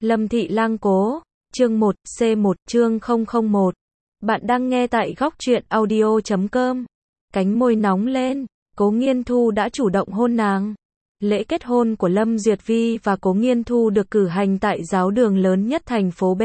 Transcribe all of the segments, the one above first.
Lâm Thị Lang Cố, chương 1, C1, chương 001. Bạn đang nghe tại góc truyện audio.com. Cánh môi nóng lên, Cố Nghiên Thu đã chủ động hôn nàng. Lễ kết hôn của Lâm Duyệt Vi và Cố Nghiên Thu được cử hành tại giáo đường lớn nhất thành phố B.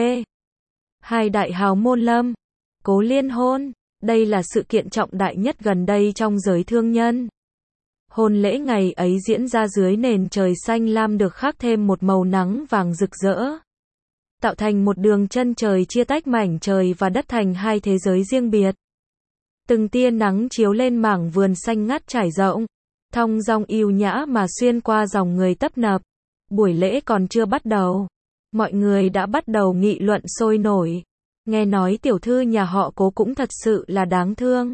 Hai đại hào môn Lâm, Cố liên hôn. Đây là sự kiện trọng đại nhất gần đây trong giới thương nhân. Hôn lễ ngày ấy diễn ra dưới nền trời xanh lam được khắc thêm một màu nắng vàng rực rỡ, tạo thành một đường chân trời chia tách mảnh trời và đất thành hai thế giới riêng biệt. Từng tia nắng chiếu lên mảng vườn xanh ngắt trải rộng, thong dong yêu nhã mà xuyên qua dòng người tấp nập. Buổi lễ còn chưa bắt đầu, mọi người đã bắt đầu nghị luận sôi nổi. Nghe nói tiểu thư nhà họ Cố cũng thật sự là đáng thương.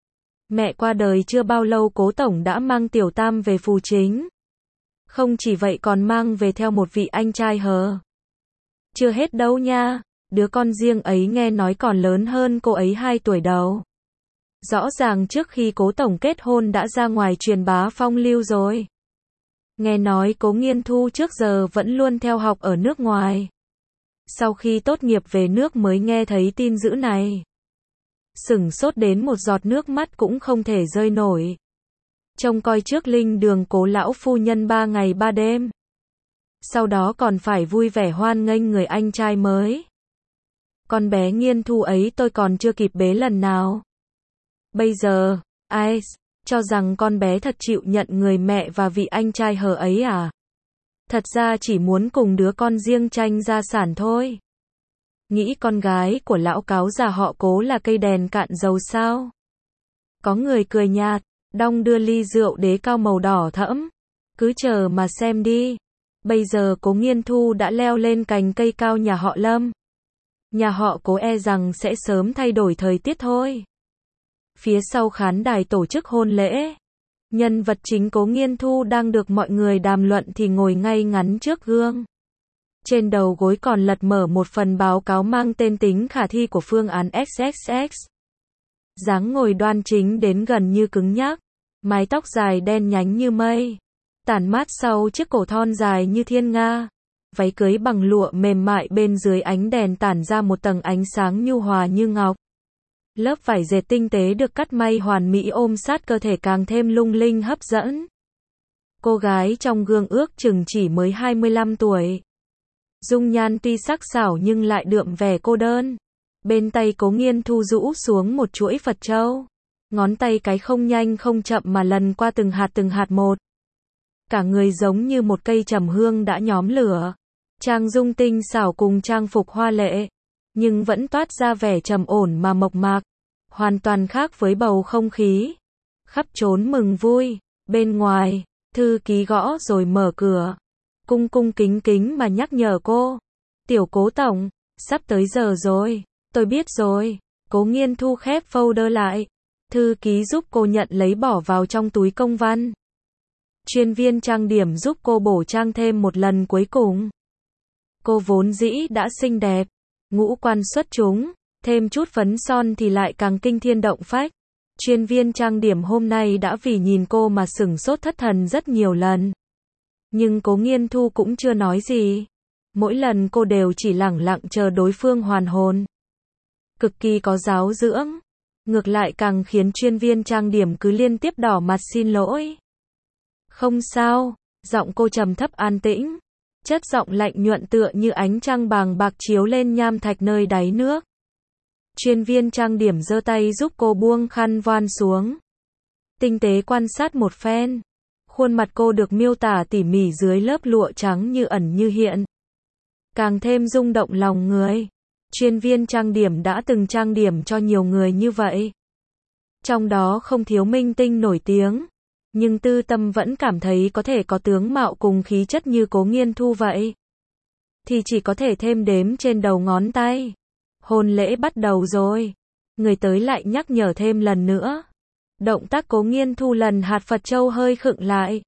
Mẹ qua đời chưa bao lâu Cố tổng đã mang tiểu tam về phù chính. Không chỉ vậy còn mang về theo một vị anh trai hờ. Chưa hết đâu nha, đứa con riêng ấy nghe nói còn lớn hơn cô ấy 2 tuổi đầu. Rõ ràng trước khi Cố tổng kết hôn đã ra ngoài truyền bá phong lưu rồi. Nghe nói Cố Nghiên Thu trước giờ vẫn luôn theo học ở nước ngoài. Sau khi tốt nghiệp về nước mới nghe thấy tin dữ này. Sửng sốt đến một giọt nước mắt cũng không thể rơi nổi. Trông coi trước linh đường Cố lão phu nhân 3 ngày 3 đêm. Sau đó còn phải vui vẻ hoan nghênh người anh trai mới. Con bé Nghiên Thu ấy tôi còn chưa kịp bế lần nào. Bây giờ, ai cho rằng con bé thật chịu nhận người mẹ và vị anh trai hờ ấy à? Thật ra chỉ muốn cùng đứa con riêng tranh gia sản thôi. Nghĩ con gái của lão cáo già họ Cố là cây đèn cạn dầu sao? Có người cười nhạt, đong đưa ly rượu đế cao màu đỏ thẫm. Cứ chờ mà xem đi. Bây giờ Cố Nghiên Thu đã leo lên cành cây cao nhà họ Lâm. Nhà họ Cố e rằng sẽ sớm thay đổi thời tiết thôi. Phía sau khán đài tổ chức hôn lễ. Nhân vật chính Cố Nghiên Thu đang được mọi người đàm luận thì ngồi ngay ngắn trước gương. Trên đầu gối còn lật mở một phần báo cáo mang tên tính khả thi của phương án XXX. Dáng ngồi đoan chính đến gần như cứng nhắc. Mái tóc dài đen nhánh như mây. Tản mát sau chiếc cổ thon dài như thiên nga. Váy cưới bằng lụa mềm mại bên dưới ánh đèn tản ra một tầng ánh sáng nhu hòa như ngọc. Lớp vải dệt tinh tế được cắt may hoàn mỹ ôm sát cơ thể càng thêm lung linh hấp dẫn. Cô gái trong gương ước chừng chỉ mới 25 tuổi. Dung nhan tuy sắc sảo nhưng lại đượm vẻ cô đơn. Bên tay Cố Nghiên Thu rũ xuống một chuỗi Phật châu. Ngón tay cái không nhanh không chậm mà lần qua từng hạt một. Cả người giống như một cây trầm hương đã nhóm lửa. Trang dung tinh xảo cùng trang phục hoa lệ, nhưng vẫn toát ra vẻ trầm ổn mà mộc mạc, hoàn toàn khác với bầu không khí. Khắp trốn mừng vui, bên ngoài, thư ký gõ rồi mở cửa. Cung cung kính kính mà nhắc nhở cô. Tiểu Cố tổng, sắp tới giờ rồi, tôi biết rồi. Cố Nghiên Thu khép folder lại. Thư ký giúp cô nhận lấy bỏ vào trong túi công văn. Chuyên viên trang điểm giúp cô bổ trang thêm một lần cuối cùng. Cô vốn dĩ đã xinh đẹp, ngũ quan xuất chúng, thêm chút phấn son thì lại càng kinh thiên động phách. Chuyên viên trang điểm hôm nay đã vì nhìn cô mà sửng sốt thất thần rất nhiều lần. Nhưng Cố Nghiên Thu cũng chưa nói gì. Mỗi lần cô đều chỉ lẳng lặng chờ đối phương hoàn hồn. Cực kỳ có giáo dưỡng. Ngược lại càng khiến chuyên viên trang điểm cứ liên tiếp đỏ mặt xin lỗi. Không sao, giọng cô trầm thấp an tĩnh. Chất giọng lạnh nhuận tựa như ánh trăng bàng bạc chiếu lên nham thạch nơi đáy nước. Chuyên viên trang điểm giơ tay giúp cô buông khăn voan xuống. Tinh tế quan sát một phen. Khuôn mặt cô được miêu tả tỉ mỉ dưới lớp lụa trắng như ẩn như hiện. Càng thêm rung động lòng người. Chuyên viên trang điểm đã từng trang điểm cho nhiều người như vậy. Trong đó không thiếu minh tinh nổi tiếng. Nhưng tư tâm vẫn cảm thấy có thể có tướng mạo cùng khí chất như Cố Nghiên Thu vậy. Thì chỉ có thể thêm đếm trên đầu ngón tay. Hôn lễ bắt đầu rồi. Người tới lại nhắc nhở thêm lần nữa. Động tác Cố Nghiên Thu lần hạt Phật châu hơi khựng lại.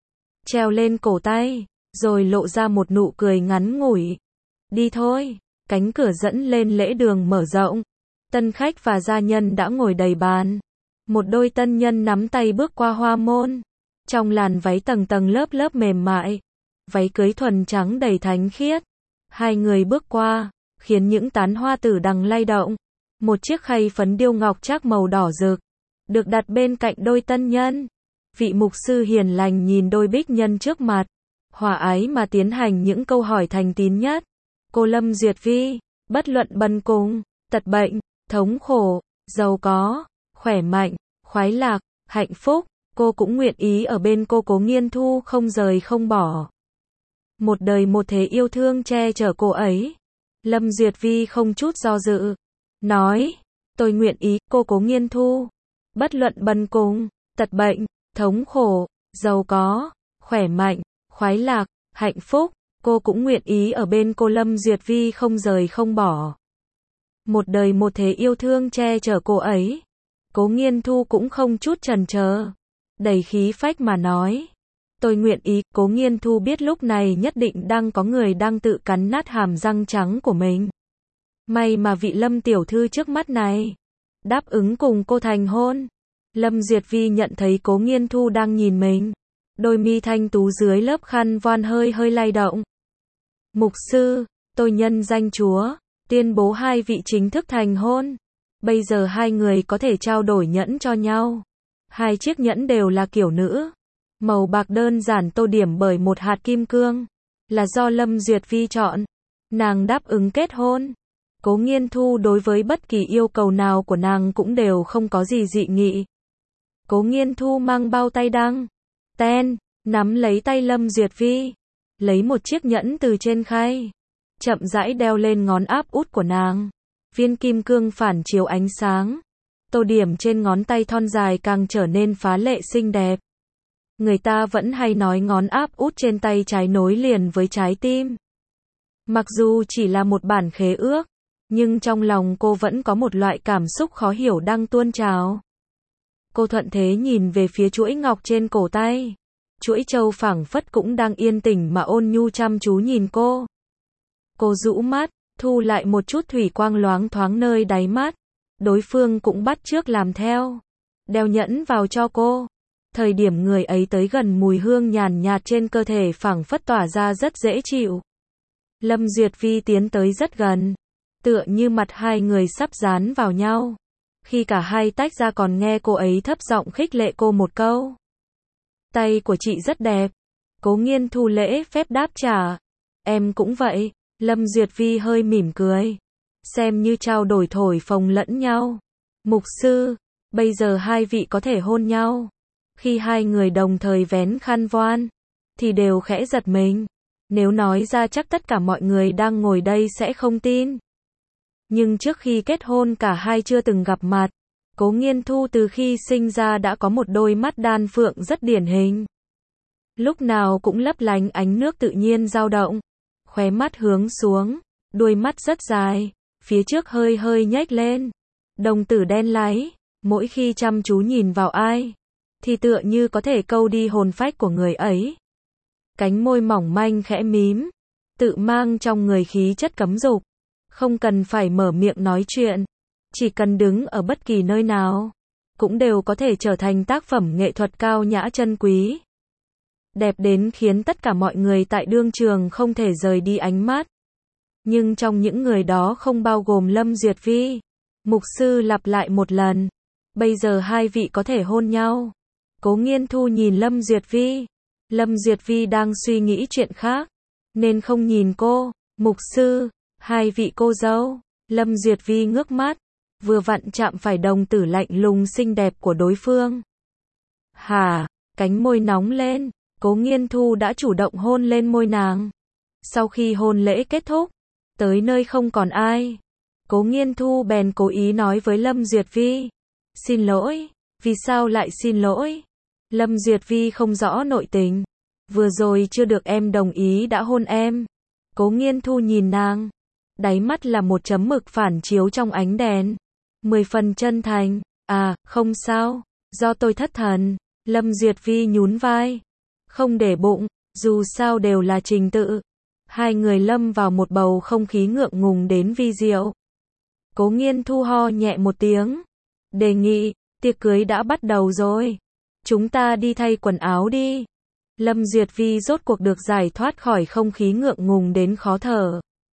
Treo lên cổ tay. Rồi lộ ra một nụ cười ngắn ngủi. Đi thôi. Cánh cửa dẫn lên lễ đường mở rộng. Tân khách và gia nhân đã ngồi đầy bàn. Một đôi tân nhân nắm tay bước qua hoa môn. Trong làn váy tầng tầng lớp lớp mềm mại. Váy cưới thuần trắng đầy thánh khiết. Hai người bước qua, khiến những tán hoa tử đằng lay động. Một chiếc khay phấn điêu ngọc trác màu đỏ rực, được đặt bên cạnh đôi tân nhân. Vị mục sư hiền lành nhìn đôi bích nhân trước mặt, hòa ái mà tiến hành những câu hỏi thành tín nhất. Cô Lâm Duyệt Vi, bất luận bần cùng, tật bệnh, thống khổ, giàu có, khỏe mạnh, khoái lạc, hạnh phúc, cô cũng nguyện ý ở bên cô Cố Nghiên Thu không rời không bỏ. Một đời một thế yêu thương che chở cô ấy. Lâm Duyệt Vi không chút do dự, nói, tôi nguyện ý, cô Cố Nghiên Thu. Bất luận bần cùng, tật bệnh, thống khổ, giàu có, khỏe mạnh, khoái lạc, hạnh phúc, cô cũng nguyện ý ở bên cô Lâm Duyệt Vi không rời không bỏ. Một đời một thế yêu thương che chở cô ấy. Cố Nghiên Thu cũng không chút chần chờ, đầy khí phách mà nói, tôi nguyện ý. Cố Nghiên Thu biết lúc này nhất định đang có người đang tự cắn nát hàm răng trắng của mình. May mà vị Lâm tiểu thư trước mắt này đáp ứng cùng cô thành hôn. Lâm Duyệt Vi nhận thấy Cố Nghiên Thu đang nhìn mình, đôi mi thanh tú dưới lớp khăn voan hơi hơi lay động. Mục sư, tôi nhân danh Chúa, tuyên bố hai vị chính thức thành hôn. Bây giờ hai người có thể trao đổi nhẫn cho nhau. Hai chiếc nhẫn đều là kiểu nữ, màu bạc đơn giản tô điểm bởi một hạt kim cương, là do Lâm Duyệt Vi chọn. Nàng đáp ứng kết hôn. Cố Nghiên Thu đối với bất kỳ yêu cầu nào của nàng cũng đều không có gì dị nghị. Cố Nghiên Thu mang bao tay đăng ten, nắm lấy tay Lâm Duyệt Vi, lấy một chiếc nhẫn từ trên khay, chậm rãi đeo lên ngón áp út của nàng. Viên kim cương phản chiếu ánh sáng, tô điểm trên ngón tay thon dài càng trở nên phá lệ xinh đẹp. Người ta vẫn hay nói ngón áp út trên tay trái nối liền với trái tim. Mặc dù chỉ là một bản khế ước, nhưng trong lòng cô vẫn có một loại cảm xúc khó hiểu đang tuôn trào. Cô thuận thế nhìn về phía chuỗi ngọc trên cổ tay. Chuỗi châu phảng phất cũng đang yên tĩnh mà ôn nhu chăm chú nhìn cô. Cô rũ mắt, thu lại một chút thủy quang loáng thoáng nơi đáy mắt. Đối phương cũng bắt chước làm theo, đeo nhẫn vào cho cô. Thời điểm người ấy tới gần, mùi hương nhàn nhạt trên cơ thể phảng phất tỏa ra rất dễ chịu. Lâm Duyệt Vi tiến tới rất gần, tựa như mặt hai người sắp dán vào nhau. Khi cả hai tách ra còn nghe cô ấy thấp giọng khích lệ cô một câu. Tay của chị rất đẹp. Cố Nghiên Thu lễ phép đáp trả. Em cũng vậy. Lâm Duyệt Vi hơi mỉm cười, xem như trao đổi thổi phồng lẫn nhau. Mục sư, bây giờ hai vị có thể hôn nhau. Khi hai người đồng thời vén khăn voan, thì đều khẽ giật mình. Nếu nói ra chắc tất cả mọi người đang ngồi đây sẽ không tin. Nhưng trước khi kết hôn cả hai chưa từng gặp mặt. Cố Nghiên Thu từ khi sinh ra đã có một đôi mắt đan phượng rất điển hình. Lúc nào cũng lấp lánh ánh nước tự nhiên dao động. Khóe mắt hướng xuống, đuôi mắt rất dài, phía trước hơi hơi nhếch lên. Đồng tử đen láy, mỗi khi chăm chú nhìn vào ai, thì tựa như có thể câu đi hồn phách của người ấy. Cánh môi mỏng manh khẽ mím, tự mang trong người khí chất cấm dục. Không cần phải mở miệng nói chuyện, chỉ cần đứng ở bất kỳ nơi nào, cũng đều có thể trở thành tác phẩm nghệ thuật cao nhã chân quý. Đẹp đến khiến tất cả mọi người tại đương trường không thể rời đi ánh mắt. Nhưng trong những người đó không bao gồm Lâm Duyệt Vi. Mục sư lặp lại một lần. Bây giờ hai vị có thể hôn nhau. Cố Nghiên Thu nhìn Lâm Duyệt Vi. Lâm Duyệt Vi đang suy nghĩ chuyện khác, nên không nhìn cô. Mục sư, hai vị cô dâu. Lâm Duyệt Vi ngước mắt, vừa vặn chạm phải đồng tử lạnh lùng xinh đẹp của đối phương. Hả, cánh môi nóng lên. Cố Nghiên Thu đã chủ động hôn lên môi nàng. Sau khi hôn lễ kết thúc, tới nơi không còn ai, Cố Nghiên Thu bèn cố ý nói với Lâm Duyệt Vi. Xin lỗi. Vì sao lại xin lỗi? Lâm Duyệt Vi không rõ nội tình. Vừa rồi chưa được em đồng ý đã hôn em. Cố Nghiên Thu nhìn nàng, đáy mắt là một chấm mực phản chiếu trong ánh đèn. 10 phần chân thành. À, không sao, do tôi thất thần. Lâm Duyệt Vi nhún vai, không để bụng, dù sao đều là trình tự. Hai người lâm vào một bầu không khí ngượng ngùng đến vi diệu. Cố Nghiên Thu ho nhẹ một tiếng, đề nghị, tiệc cưới đã bắt đầu rồi, chúng ta đi thay quần áo đi. Lâm Duyệt Vi rốt cuộc được giải thoát khỏi không khí ngượng ngùng đến khó thở.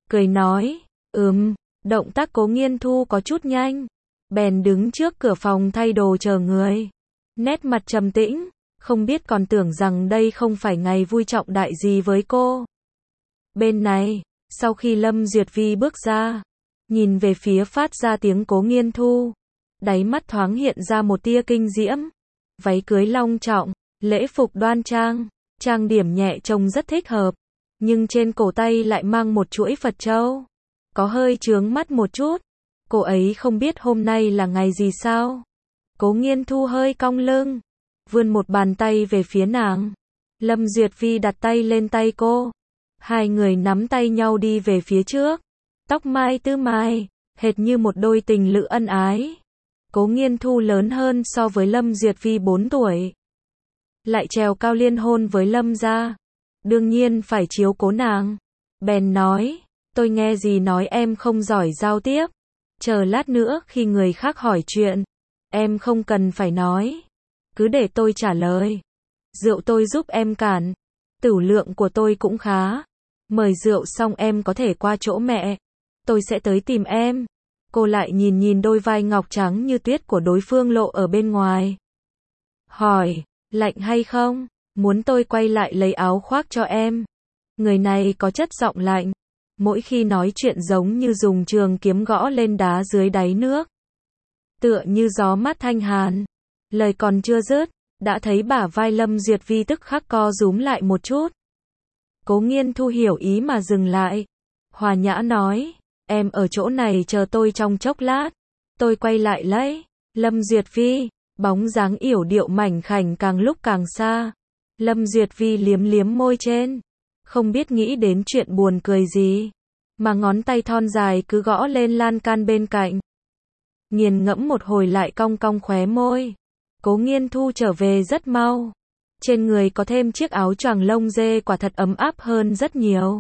cười nói, động tác Cố Nghiên Thu có chút nhanh, bèn đứng trước cửa phòng thay đồ chờ người. Nét mặt trầm tĩnh, không biết còn tưởng rằng đây không phải ngày vui trọng đại gì với cô. Bên này, sau khi Lâm Duyệt Vi bước ra, nhìn về phía phát ra tiếng Cố Nghiên Thu, đáy mắt thoáng hiện ra một tia kinh diễm. Váy cưới long trọng, lễ phục đoan trang, trang điểm nhẹ trông rất thích hợp, nhưng trên cổ tay lại mang một chuỗi Phật châu, có hơi chướng mắt một chút. Cô ấy không biết hôm nay là ngày gì sao? Cố Nghiên Thu hơi cong lưng, vươn một bàn tay về phía nàng. Lâm Duyệt Vi đặt tay lên tay cô. Hai người nắm tay nhau đi về phía trước. Tóc mai tư mai, hệt như một đôi tình lữ ân ái. Cố Nghiên Thu lớn hơn so với Lâm Duyệt Vi 4 tuổi. Lại trèo cao liên hôn với Lâm gia. Đương nhiên phải chiếu cố nàng. Bèn nói, tôi nghe dì nói em không giỏi giao tiếp. Chờ lát nữa khi người khác hỏi chuyện, em không cần phải nói. Cứ để tôi trả lời. Rượu tôi giúp em cản. Tửu lượng của tôi cũng khá. Mời rượu xong em có thể qua chỗ mẹ. Tôi sẽ tới tìm em. Cô lại nhìn đôi vai ngọc trắng như tuyết của đối phương lộ ở bên ngoài. Hỏi, lạnh hay không? Muốn tôi quay lại lấy áo khoác cho em? Người này có chất giọng lạnh. Mỗi khi nói chuyện giống như dùng trường kiếm gõ lên đá dưới đáy nước. Tựa như gió mát thanh hàn. Lời còn chưa dứt, đã thấy bả vai Lâm Duyệt Vi tức khắc co rúm lại một chút. Cố Nghiên Thu hiểu ý mà dừng lại. Hòa nhã nói, em ở chỗ này chờ tôi trong chốc lát. Tôi quay lại lấy. Lâm Duyệt Vi, bóng dáng yểu điệu mảnh khảnh càng lúc càng xa. Lâm Duyệt Vi liếm liếm môi trên. Không biết nghĩ đến chuyện buồn cười gì. Mà ngón tay thon dài cứ gõ lên lan can bên cạnh. Nghiền ngẫm một hồi lại cong cong khóe môi. Cố Nghiên Thu trở về rất mau. Trên người có thêm chiếc áo choàng lông dê quả thật ấm áp hơn rất nhiều.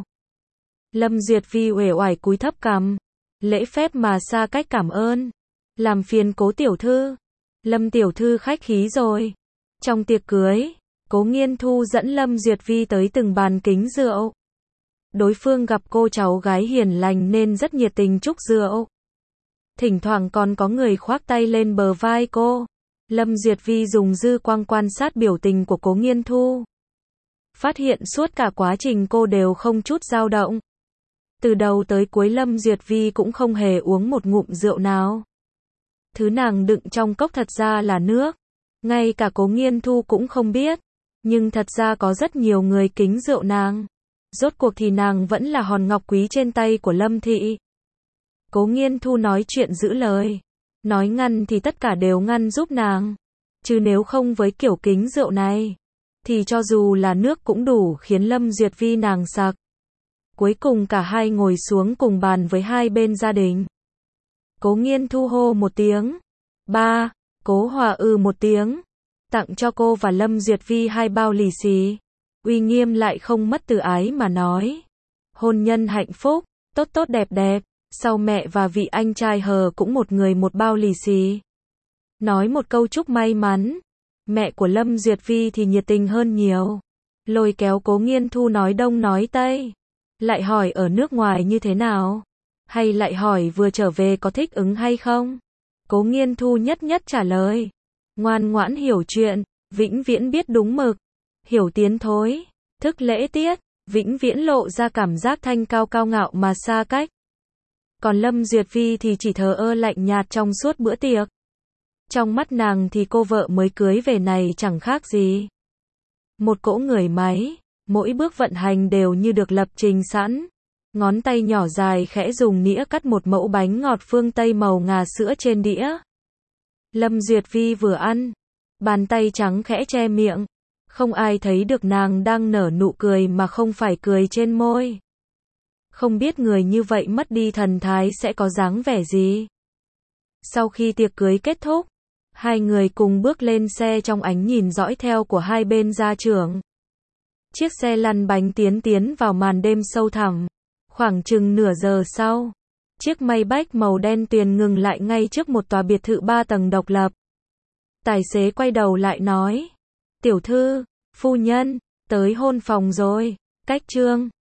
Lâm Duyệt Vi uể oải cúi thấp cằm. Lễ phép mà xa cách cảm ơn. Làm phiền Cố tiểu thư. Lâm tiểu thư khách khí rồi. Trong tiệc cưới, Cố Nghiên Thu dẫn Lâm Duyệt Vi tới từng bàn kính rượu. Đối phương gặp cô cháu gái hiền lành nên rất nhiệt tình chúc rượu. Thỉnh thoảng còn có người khoác tay lên bờ vai cô. Lâm Duyệt Vi dùng dư quang quan sát biểu tình của Cố Nghiên Thu. Phát hiện suốt cả quá trình cô đều không chút dao động. Từ đầu tới cuối Lâm Duyệt Vi cũng không hề uống một ngụm rượu nào. Thứ nàng đựng trong cốc thật ra là nước. Ngay cả Cố Nghiên Thu cũng không biết. Nhưng thật ra có rất nhiều người kính rượu nàng. Rốt cuộc thì nàng vẫn là hòn ngọc quý trên tay của Lâm thị. Cố Nghiên Thu nói chuyện giữ lời. Nói ngăn thì tất cả đều ngăn giúp nàng. Chứ nếu không với kiểu kính rượu này, thì cho dù là nước cũng đủ khiến Lâm Duyệt Vi nàng sặc. Cuối cùng cả hai ngồi xuống cùng bàn với hai bên gia đình. Cố Nghiên Thu hô một tiếng. Ba, Cố Hòa một tiếng. Tặng cho cô và Lâm Duyệt Vi 2 bao lì xì. Uy nghiêm lại không mất từ ái mà nói. Hôn nhân hạnh phúc, tốt tốt đẹp đẹp. Sau mẹ và vị anh trai hờ cũng một người một bao lì xì. Nói một câu chúc may mắn. Mẹ của Lâm Duyệt Vi thì nhiệt tình hơn nhiều. Lôi kéo Cố Nghiên Thu nói đông nói tây. Lại hỏi ở nước ngoài như thế nào. Hay lại hỏi vừa trở về có thích ứng hay không. Cố Nghiên Thu nhất nhất trả lời. Ngoan ngoãn hiểu chuyện, vĩnh viễn biết đúng mực. Hiểu tiến thối, thức lễ tiết, vĩnh viễn lộ ra cảm giác thanh cao cao ngạo mà xa cách. Còn Lâm Duyệt Vi thì chỉ thờ ơ lạnh nhạt trong suốt bữa tiệc. Trong mắt nàng thì cô vợ mới cưới về này chẳng khác gì một cỗ người máy, mỗi bước vận hành đều như được lập trình sẵn. Ngón tay nhỏ dài khẽ dùng nĩa cắt một mẫu bánh ngọt phương Tây màu ngà sữa trên đĩa. Lâm Duyệt Vi vừa ăn, bàn tay trắng khẽ che miệng. Không ai thấy được nàng đang nở nụ cười mà không phải cười trên môi. Không biết người như vậy mất đi thần thái sẽ có dáng vẻ gì. Sau khi tiệc cưới kết thúc, hai người cùng bước lên xe trong ánh nhìn dõi theo của hai bên gia trưởng. Chiếc xe lăn bánh tiến vào màn đêm sâu thẳm. Khoảng chừng nửa giờ sau, chiếc Maybach màu đen tuyền ngừng lại ngay trước một tòa biệt thự 3 tầng độc lập. Tài xế quay đầu lại nói, tiểu thư, phu nhân, tới hôn phòng rồi, cách trương.